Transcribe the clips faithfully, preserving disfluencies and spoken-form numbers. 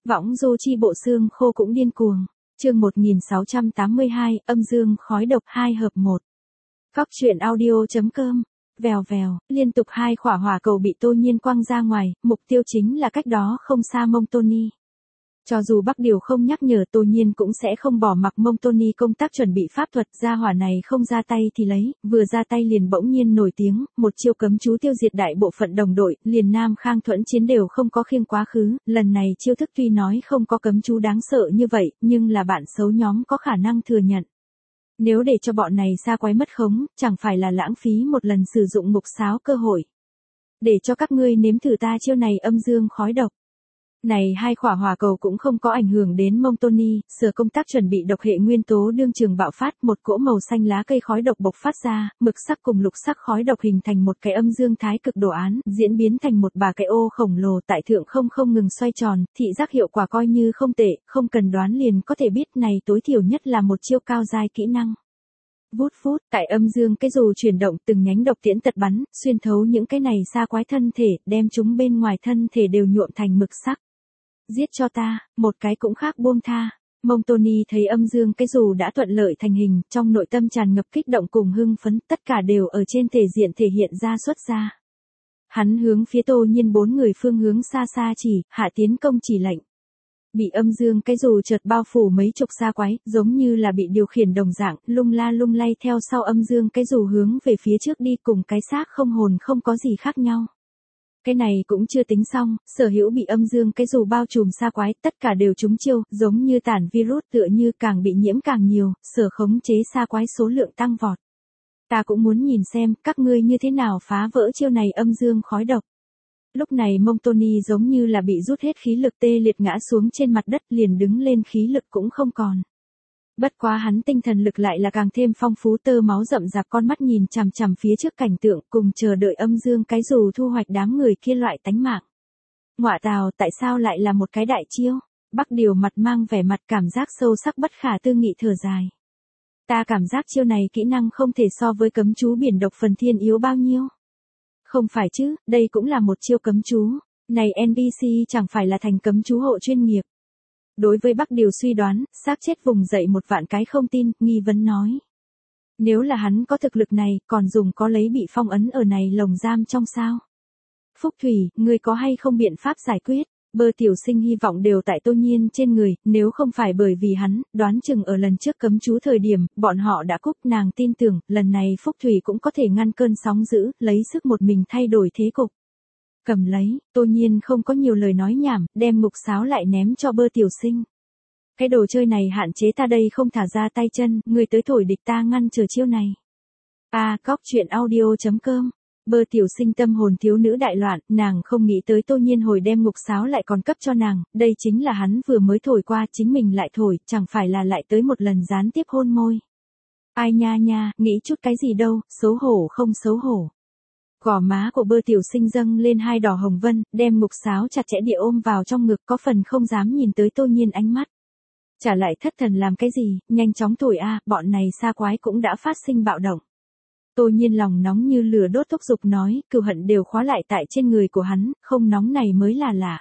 Võng du chi bộ xương khô cũng điên cuồng. Chương một nghìn sáu trăm tám mươi hai, âm dương khói độc hai hợp một. Cóc truyện audio chấm com. Vèo vèo, liên tục hai quả hỏa cầu bị Tô Nhiên quăng ra ngoài, mục tiêu chính là cách đó không xa Mông Tony. Cho dù Bắc Điều không nhắc nhở, Tô Nhiên cũng sẽ không bỏ mặc Mông Tony công tác chuẩn bị pháp thuật. Gia hỏa này không ra tay thì lấy, vừa ra tay liền bỗng nhiên nổi tiếng, một chiêu cấm chú tiêu diệt đại bộ phận đồng đội, liền Nam Khang Thuẫn Chiến đều không có khiêng quá khứ. Lần này chiêu thức tuy nói không có cấm chú đáng sợ như vậy, nhưng là bạn xấu nhóm có khả năng thừa nhận. Nếu để cho bọn này xa quái mất khống, chẳng phải là lãng phí một lần sử dụng mục sáo cơ hội. Để cho các ngươi nếm thử ta chiêu này âm dương khói độc. Này hai quả hỏa cầu cũng không có ảnh hưởng đến Mông Tony, sở công tác chuẩn bị độc hệ nguyên tố đương trường bạo phát, một cỗ màu xanh lá cây khói độc bộc phát ra, mực sắc cùng lục sắc khói độc hình thành một cái âm dương thái cực đồ án, diễn biến thành một bà cái ô khổng lồ tại thượng không không ngừng xoay tròn, thị giác hiệu quả coi như không tệ, không cần đoán liền có thể biết này tối thiểu nhất là một chiêu cao giai kỹ năng. Vút vút, tại âm dương cái dù chuyển động, từng nhánh độc tiễn tật bắn, xuyên thấu những cái này xa quái thân thể, đem chúng bên ngoài thân thể đều nhuộm thành mực sắc. Giết cho ta, một cái cũng khác buông tha. Mông Tony thấy âm dương cái dù đã thuận lợi thành hình, trong nội tâm tràn ngập kích động cùng hưng phấn, tất cả đều ở trên thể diện thể hiện ra xuất ra. Hắn hướng phía Tô Nhiên bốn người phương hướng xa xa chỉ, hạ tiến công chỉ lệnh. Bị âm dương cái dù chợt bao phủ mấy chục xa quái, giống như là bị điều khiển đồng dạng, lung la lung lay theo sau âm dương cái dù hướng về phía trước đi, cùng cái xác không hồn không có gì khác nhau. Cái này cũng chưa tính xong, sở hữu bị âm dương cái dù bao trùm xa quái, tất cả đều trúng chiêu, giống như tản virus, tựa như càng bị nhiễm càng nhiều, sở khống chế xa quái số lượng tăng vọt. Ta cũng muốn nhìn xem, các ngươi như thế nào phá vỡ chiêu này âm dương khói độc. Lúc này Mông Tony giống như là bị rút hết khí lực, tê liệt ngã xuống trên mặt đất, liền đứng lên khí lực cũng không còn. Bất quá hắn tinh thần lực lại là càng thêm phong phú, tơ máu rậm rạp, con mắt nhìn chằm chằm phía trước cảnh tượng, cùng chờ đợi âm dương cái dù thu hoạch đám người kia loại tánh mạng. Ngọa tào, tại sao lại là một cái đại chiêu? Bắc Điều mặt mang vẻ mặt cảm giác sâu sắc bất khả tư nghị thở dài. Ta cảm giác chiêu này kỹ năng không thể so với cấm chú biển độc phần thiên yếu bao nhiêu. Không phải chứ, đây cũng là một chiêu cấm chú. Này en pê xê chẳng phải là thành cấm chú hộ chuyên nghiệp. Đối với Bắc Điều suy đoán, xác chết vùng dậy một vạn cái không tin, nghi vấn nói. Nếu là hắn có thực lực này, còn dùng có lấy bị phong ấn ở này lồng giam trong sao? Phúc Thủy, ngươi có hay không biện pháp giải quyết? Bơ tiểu sinh hy vọng đều tại Tô Nhiên trên người, nếu không phải bởi vì hắn, đoán chừng ở lần trước cấm chú thời điểm, bọn họ đã cúp. Nàng tin tưởng, lần này Phúc Thủy cũng có thể ngăn cơn sóng dữ, lấy sức một mình thay đổi thế cục. Cầm lấy, Tô Nhiên không có nhiều lời nói nhảm, đem ngục sáo lại ném cho Bơ tiểu sinh. Cái đồ chơi này hạn chế ta đây không thả ra tay chân, người tới thổi địch ta ngăn chờ chiêu này. À, cóc truyện audio chấm com. Bơ tiểu sinh tâm hồn thiếu nữ đại loạn, nàng không nghĩ tới Tô Nhiên hồi đem ngục sáo lại còn cấp cho nàng, đây chính là hắn vừa mới thổi qua, chính mình lại thổi, chẳng phải là lại tới một lần gián tiếp hôn môi. Ai nha nha, nghĩ chút cái gì đâu, xấu hổ không xấu hổ. Gò má của Bơ tiểu sinh dâng lên hai đỏ hồng vân, đem ngục sáo chặt chẽ địa ôm vào trong ngực, có phần không dám nhìn tới Tô Nhiên ánh mắt. Trả lại thất thần làm cái gì, nhanh chóng thổi a, bọn này xa quái cũng đã phát sinh bạo động. Tô Nhiên lòng nóng như lửa đốt thúc giục nói, cừu hận đều khóa lại tại trên người của hắn, không nóng này mới là lạ.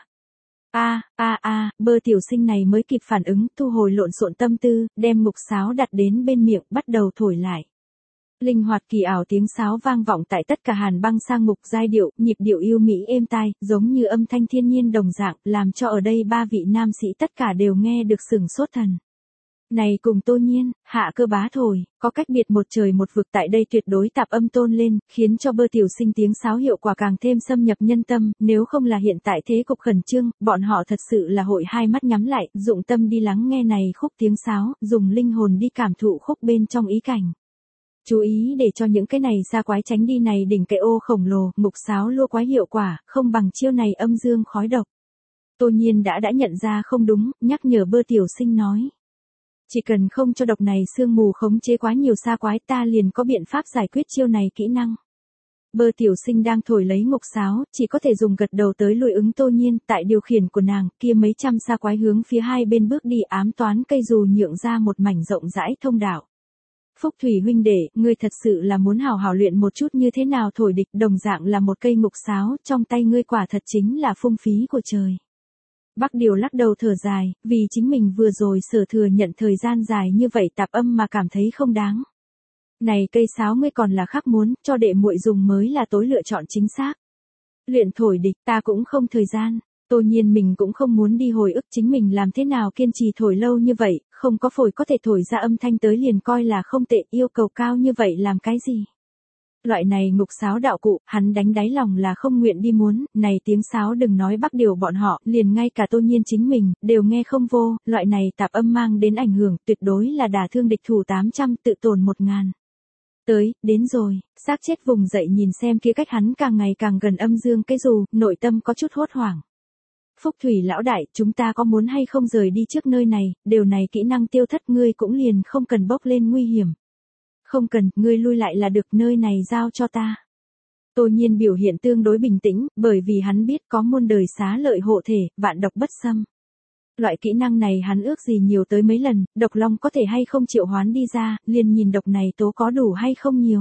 A, a a, Bơ tiểu sinh này mới kịp phản ứng, thu hồi lộn xộn tâm tư, đem ngục sáo đặt đến bên miệng, bắt đầu thổi lại. Linh hoạt kỳ ảo tiếng sáo vang vọng tại tất cả hàn băng sang ngục giai điệu, nhịp điệu yêu mỹ êm tai, giống như âm thanh thiên nhiên đồng dạng, làm cho ở đây ba vị nam sĩ tất cả đều nghe được sửng sốt thần. Này cùng Tô Nhiên, hạ cơ bá thổi, có cách biệt một trời một vực, tại đây tuyệt đối tạp âm tôn lên, khiến cho Bơ tiểu sinh tiếng sáo hiệu quả càng thêm xâm nhập nhân tâm, nếu không là hiện tại thế cục khẩn trương, bọn họ thật sự là hội hai mắt nhắm lại, dụng tâm đi lắng nghe này khúc tiếng sáo, dùng linh hồn đi cảm thụ khúc bên trong ý cảnh. Chú ý để cho những cái này xa quái tránh đi này đỉnh cái ô khổng lồ, ngục sáo lua quái hiệu quả, không bằng chiêu này âm dương khói độc. Tô Nhiên đã đã nhận ra không đúng, nhắc nhở Bơ tiểu sinh nói. Chỉ cần không cho độc này sương mù khống chế quá nhiều xa quái, ta liền có biện pháp giải quyết chiêu này kỹ năng. Bơ tiểu sinh đang thổi lấy ngục sáo, chỉ có thể dùng gật đầu tới lùi ứng Tô Nhiên, tại điều khiển của nàng, kia mấy trăm xa quái hướng phía hai bên bước đi, ám toán cây dù nhượng ra một mảnh rộng rãi thông đạo. Phúc Thủy huynh đệ, ngươi thật sự là muốn hào hào luyện một chút như thế nào thổi địch, đồng dạng là một cây ngục sáo, trong tay ngươi quả thật chính là phung phí của trời. Bắc Điều lắc đầu thở dài, vì chính mình vừa rồi sở thừa nhận thời gian dài như vậy tạp âm mà cảm thấy không đáng. Này cây sáo ngươi còn là khác muốn, cho đệ muội dùng mới là tối lựa chọn chính xác. Luyện thổi địch ta cũng không thời gian. Tô Nhiên mình cũng không muốn đi hồi ức chính mình làm thế nào kiên trì thổi lâu như vậy, không có phổi có thể thổi ra âm thanh tới liền coi là không tệ, yêu cầu cao như vậy làm cái gì. Loại này ngục sáo đạo cụ, hắn đánh đáy lòng là không nguyện đi muốn, này tiếng sáo đừng nói Bắc Điều bọn họ, liền ngay cả Tô Nhiên chính mình, đều nghe không vô, loại này tạp âm mang đến ảnh hưởng, tuyệt đối là đả thương địch thủ tám trăm tự tổn một ngàn. Tới, đến rồi, xác chết vùng dậy nhìn xem kia cách hắn càng ngày càng gần âm dương cái dù, nội tâm có chút hốt hoảng. Phúc Thủy lão đại, chúng ta có muốn hay không rời đi trước nơi này, điều này kỹ năng tiêu thất ngươi cũng liền không cần bốc lên nguy hiểm. Không cần, ngươi lui lại là được, nơi này giao cho ta. Tô Nhiên biểu hiện tương đối bình tĩnh, bởi vì hắn biết có muôn đời xá lợi hộ thể, vạn độc bất xâm. Loại kỹ năng này hắn ước gì nhiều tới mấy lần, độc long có thể hay không triệu hoán đi ra, liền nhìn độc này tố có đủ hay không nhiều.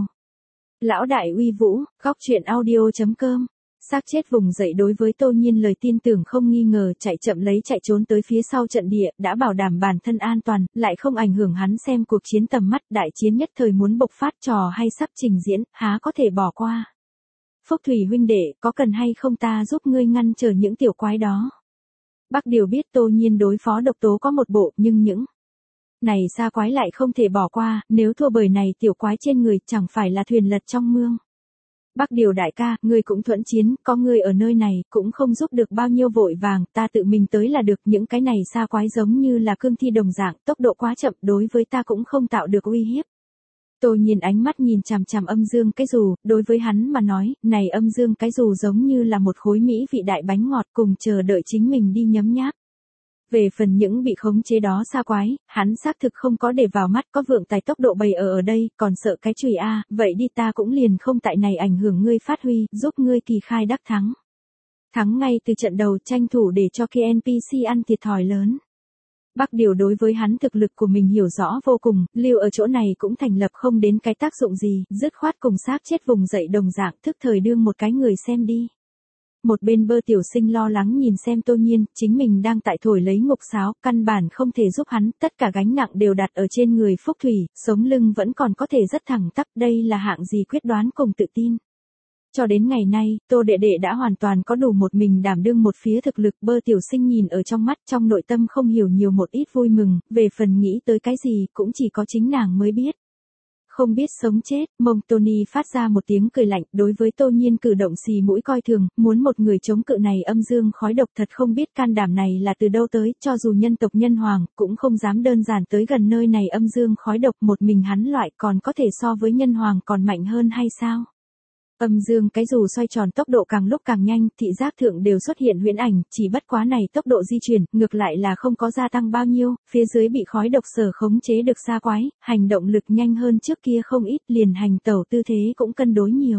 Lão đại uy vũ, góc truyện audio chấm com. Xác chết vùng dậy đối với Tô Nhiên lời tin tưởng không nghi ngờ, chạy chậm lấy chạy trốn tới phía sau trận địa, đã bảo đảm bản thân an toàn, lại không ảnh hưởng hắn xem cuộc chiến tầm mắt, đại chiến nhất thời muốn bộc phát, trò hay sắp trình diễn, há có thể bỏ qua. Phúc Thủy huynh đệ, có cần hay không ta giúp ngươi ngăn trở những tiểu quái đó. Bắc Điều biết Tô Nhiên đối phó độc tố có một bộ, nhưng những này xa quái lại không thể bỏ qua, nếu thua bởi này tiểu quái trên người chẳng phải là thuyền lật trong mương. Bắc Điều đại ca, ngươi cũng thuận chiến, có ngươi ở nơi này, cũng không giúp được bao nhiêu vội vàng, ta tự mình tới là được, những cái này xa quái giống như là cương thi đồng dạng, tốc độ quá chậm, đối với ta cũng không tạo được uy hiếp. Tô Nhiên ánh mắt nhìn chằm chằm âm dương cái dù, đối với hắn mà nói, này âm dương cái dù giống như là một khối mỹ vị đại bánh ngọt cùng chờ đợi chính mình đi nhấm nháp. Về phần những bị khống chế đó xa quái, hắn xác thực không có để vào mắt, có vượng tài tốc độ bày ở ở đây, còn sợ cái chùy a, vậy đi ta cũng liền không tại này ảnh hưởng ngươi phát huy, giúp ngươi kỳ khai đắc thắng. Thắng ngay từ trận đầu, tranh thủ để cho kia en pê xê ăn thiệt thòi lớn. Bắc Điều đối với hắn thực lực của mình hiểu rõ vô cùng, lưu ở chỗ này cũng thành lập không đến cái tác dụng gì, dứt khoát cùng xác chết vùng dậy đồng dạng, thức thời đương một cái người xem đi. Một bên Bơ tiểu sinh lo lắng nhìn xem Tô Nhiên, chính mình đang tại thổi lấy ngục sáo, căn bản không thể giúp hắn, tất cả gánh nặng đều đặt ở trên người Phúc Thủy, sống lưng vẫn còn có thể rất thẳng tắp, đây là hạng gì quyết đoán cùng tự tin. Cho đến ngày nay, Tô đệ đệ đã hoàn toàn có đủ một mình đảm đương một phía thực lực, Bơ tiểu sinh nhìn ở trong mắt, trong nội tâm không hiểu nhiều một ít vui mừng, về phần nghĩ tới cái gì, cũng chỉ có chính nàng mới biết. Không biết sống chết, mông Tony phát ra một tiếng cười lạnh, đối với Tô Nhiên cử động xì mũi coi thường, muốn một người chống cự này âm dương khói độc thật không biết can đảm này là từ đâu tới, cho dù nhân tộc nhân hoàng, cũng không dám đơn giản tới gần nơi này âm dương khói độc, một mình hắn loại còn có thể so với nhân hoàng còn mạnh hơn hay sao? Âm dương cái dù xoay tròn tốc độ càng lúc càng nhanh, thị giác thượng đều xuất hiện huyễn ảnh, chỉ bất quá này tốc độ di chuyển, ngược lại là không có gia tăng bao nhiêu, phía dưới bị khói độc sở khống chế được xa quái, hành động lực nhanh hơn trước kia không ít, liền hành tẩu tư thế cũng cân đối nhiều.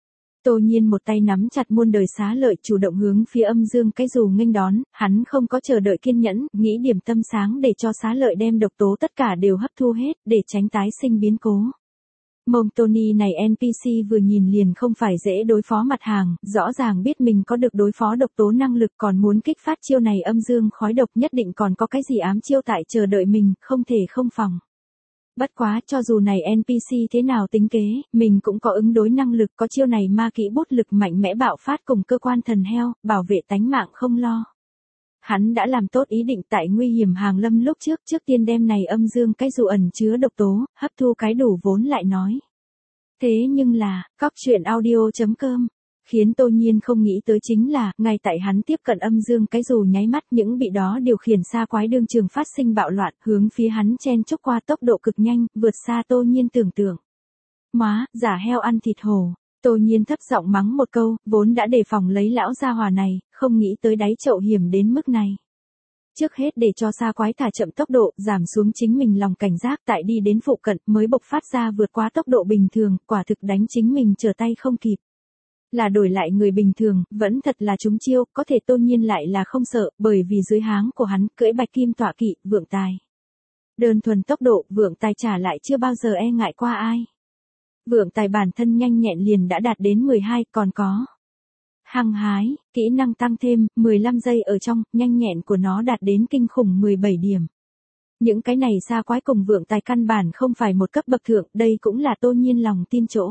Tô Nhiên một tay nắm chặt muôn đời xá lợi, chủ động hướng phía âm dương cái dù nghênh đón, hắn không có chờ đợi kiên nhẫn, nghĩ điểm tâm sáng để cho xá lợi đem độc tố tất cả đều hấp thu hết, để tránh tái sinh biến cố. Mông Tony này en pê xê vừa nhìn liền không phải dễ đối phó mặt hàng, rõ ràng biết mình có được đối phó độc tố năng lực, còn muốn kích phát chiêu này âm dương khói độc, nhất định còn có cái gì ám chiêu tại chờ đợi mình, không thể không phòng. Bất quá, cho dù này en pê xê thế nào tính kế, mình cũng có ứng đối năng lực, có chiêu này ma kỹ bút lực mạnh mẽ bạo phát cùng cơ quan thần heo, bảo vệ tánh mạng không lo. Hắn đã làm tốt ý định tại nguy hiểm hàng lâm lúc trước, trước tiên đem này âm dương cái dù ẩn chứa độc tố, hấp thu cái đủ vốn lại nói. Thế nhưng là, góc truyện audio chấm com, khiến Tô Nhiên không nghĩ tới chính là, ngay tại hắn tiếp cận âm dương cái dù nháy mắt, những bị đó điều khiển xa quái đương trường phát sinh bạo loạn, hướng phía hắn chen chúc qua tốc độ cực nhanh, vượt xa Tô Nhiên tưởng tượng. Móa, giả heo ăn thịt hổ. Tô Nhiên thấp giọng mắng một câu, vốn đã đề phòng lấy lão gia hỏa này, không nghĩ tới đáy chậu hiểm đến mức này. Trước hết để cho xa quái thả chậm tốc độ, giảm xuống chính mình lòng cảnh giác, tại đi đến phụ cận mới bộc phát ra vượt quá tốc độ bình thường, quả thực đánh chính mình trở tay không kịp. Là đổi lại người bình thường, vẫn thật là trúng chiêu, có thể Tô Nhiên lại là không sợ, bởi vì dưới háng của hắn cưỡi bạch kim tọa kỵ, vượng tài. Đơn thuần tốc độ, vượng tài trả lại chưa bao giờ e ngại qua ai. Vượng tài bản thân nhanh nhẹn liền đã đạt đến mười hai, còn có hăng hái, kỹ năng tăng thêm, mười lăm giây ở trong, nhanh nhẹn của nó đạt đến kinh khủng mười bảy điểm. Những cái này xa quái cùng vượng tài căn bản không phải một cấp bậc thượng, đây cũng là Tô Nhiên lòng tin chỗ.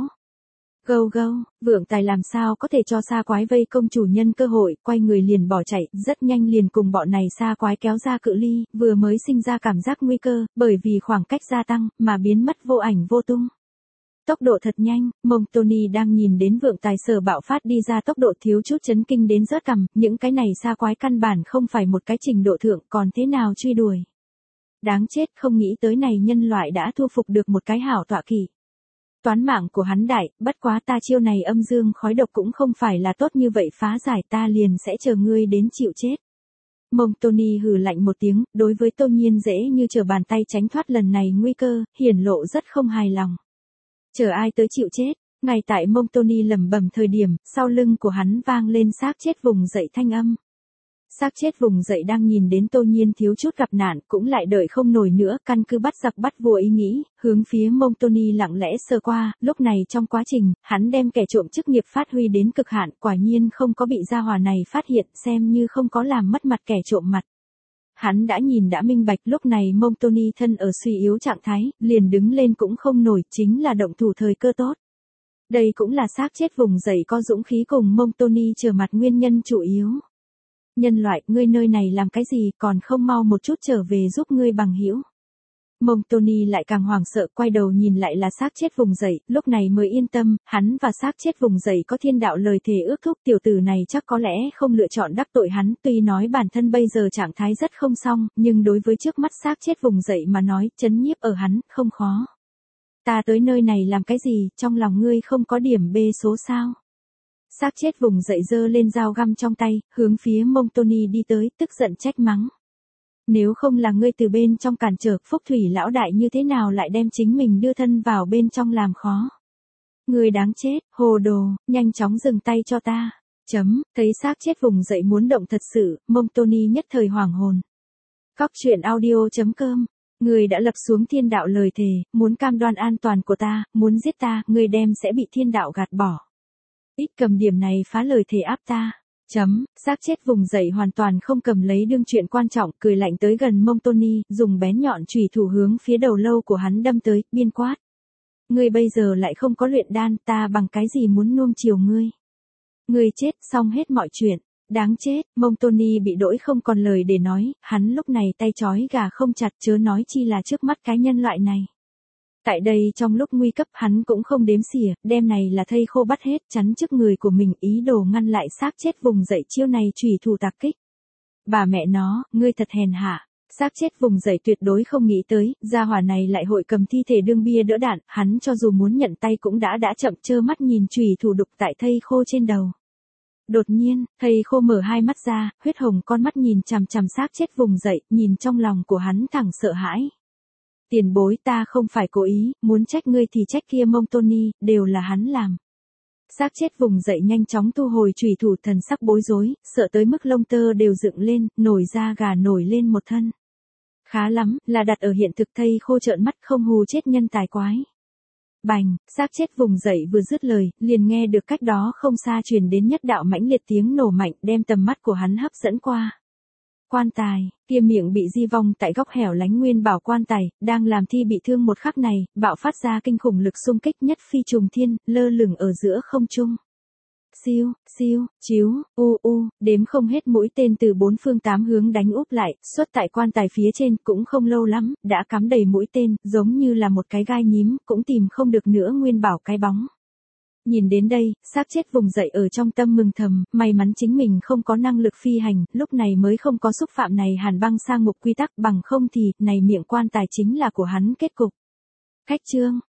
Gâu gâu, vượng tài làm sao có thể cho xa quái vây công chủ nhân cơ hội, quay người liền bỏ chạy, rất nhanh liền cùng bọn này xa quái kéo ra cự ly, vừa mới sinh ra cảm giác nguy cơ, bởi vì khoảng cách gia tăng, mà biến mất vô ảnh vô tung. Tốc độ thật nhanh, mông Tony đang nhìn đến vượng tài sở bạo phát đi ra tốc độ thiếu chút chấn kinh đến rớt cằm, những cái này xa quái căn bản không phải một cái trình độ thượng, còn thế nào truy đuổi. Đáng chết, không nghĩ tới này nhân loại đã thu phục được một cái hảo tọa kỵ. Toán mạng của hắn đại, bất quá ta chiêu này âm dương khói độc cũng không phải là tốt như vậy, phá giải ta liền sẽ chờ ngươi đến chịu chết. Mông Tony hừ lạnh một tiếng, đối với Tô Nhiên dễ như trở bàn tay tránh thoát lần này nguy cơ, hiển lộ rất không hài lòng. Chờ ai tới chịu chết, ngay tại mông Tony lẩm bẩm thời điểm, sau lưng của hắn vang lên xác chết vùng dậy thanh âm. Xác chết vùng dậy đang nhìn đến Tô Nhiên thiếu chút gặp nạn, cũng lại đợi không nổi nữa, căn cứ bắt giặc bắt vua ý nghĩ, hướng phía mông Tony lặng lẽ sơ qua, lúc này trong quá trình, hắn đem kẻ trộm chức nghiệp phát huy đến cực hạn, quả nhiên không có bị gia hỏa này phát hiện, xem như không có làm mất mặt kẻ trộm mặt. Hắn đã nhìn đã minh bạch, lúc này mông Tony thân ở suy yếu trạng thái, liền đứng lên cũng không nổi, chính là động thủ thời cơ tốt. Đây cũng là xác chết vùng dậy có dũng khí cùng mông Tony trở mặt nguyên nhân chủ yếu. Nhân loại, ngươi nơi này làm cái gì, còn không mau một chút trở về giúp ngươi bằng hữu. Mông Tony lại càng hoảng sợ, quay đầu nhìn lại là xác chết vùng dậy, lúc này mới yên tâm, hắn và xác chết vùng dậy có thiên đạo lời thề ước thúc, tiểu tử này chắc có lẽ không lựa chọn đắc tội hắn, tuy nói bản thân bây giờ trạng thái rất không xong, nhưng đối với trước mắt xác chết vùng dậy mà nói, chấn nhiếp ở hắn, không khó. Ta tới nơi này làm cái gì, trong lòng ngươi không có điểm B số sao? Xác chết vùng dậy giơ lên dao găm trong tay, hướng phía mông Tony đi tới, tức giận trách mắng. Nếu không là ngươi từ bên trong cản trở, Phúc Thủy lão đại như thế nào lại đem chính mình đưa thân vào bên trong làm khó. Ngươi đáng chết, hồ đồ, nhanh chóng dừng tay cho ta. Chấm, thấy xác chết vùng dậy muốn động thật sự, mông Tony nhất thời hoảng hồn. Cóc truyện audio chấm com. Ngươi đã lập xuống thiên đạo lời thề, muốn cam đoan an toàn của ta, muốn giết ta, ngươi đem sẽ bị thiên đạo gạt bỏ. Ít cầm điểm này phá lời thề áp ta. Chấm, xác chết vùng dậy hoàn toàn không cầm lấy đương chuyện quan trọng, cười lạnh tới gần mông Tony, dùng bén nhọn chùy thủ hướng phía đầu lâu của hắn đâm tới, biên quát. Ngươi bây giờ lại không có luyện đan, ta bằng cái gì muốn nuông chiều ngươi. Ngươi chết, xong hết mọi chuyện. Đáng chết, mông Tony bị đỗi không còn lời để nói, hắn lúc này tay trói gà không chặt, chớ nói chi là trước mắt cái nhân loại này. Tại đây trong lúc nguy cấp hắn cũng không đếm xỉa, đem này là thây khô bắt hết, chắn trước người của mình, ý đồ ngăn lại xác chết vùng dậy chiêu này chủy thủ tạc kích. Bà mẹ nó, ngươi thật hèn hạ. Xác chết vùng dậy tuyệt đối không nghĩ tới, gia hỏa này lại hội cầm thi thể đương bia đỡ đạn, hắn cho dù muốn nhận tay cũng đã đã chậm, trơ mắt nhìn chủy thủ đục tại thây khô trên đầu. Đột nhiên, thây khô mở hai mắt ra, huyết hồng con mắt nhìn chằm chằm xác chết vùng dậy, nhìn trong lòng của hắn thẳng sợ hãi. Tiền bối, ta không phải cố ý, muốn trách ngươi thì trách kia mông Tony, đều là hắn làm. Xác chết vùng dậy nhanh chóng thu hồi chủy thủ, thần sắc bối rối, sợ tới mức lông tơ đều dựng lên, nổi da gà nổi lên một thân. Khá lắm, là đặt ở hiện thực thây khô trợn mắt không hù chết nhân tài quái. Bành, xác chết vùng dậy vừa dứt lời, liền nghe được cách đó không xa truyền đến nhất đạo mãnh liệt tiếng nổ mạnh, đem tầm mắt của hắn hấp dẫn qua. Quan tài, kia miệng bị di vong tại góc hẻo lánh nguyên bảo quan tài, đang làm thi bị thương một khắc này, bạo phát ra kinh khủng lực xung kích nhất phi trùng thiên, lơ lửng ở giữa không trung. Siêu, siêu, chiếu, u u, đếm không hết mũi tên từ bốn phương tám hướng đánh úp lại, xuất tại quan tài phía trên, cũng không lâu lắm, đã cắm đầy mũi tên, giống như là một cái gai nhím, cũng tìm không được nữa nguyên bảo cái bóng. Nhìn đến đây, xác chết vùng dậy ở trong tâm mừng thầm, may mắn chính mình không có năng lực phi hành, lúc này mới không có xúc phạm này hàn băng sang ngục quy tắc, bằng không thì, này miệng quan tài chính là của hắn kết cục. Khách chương.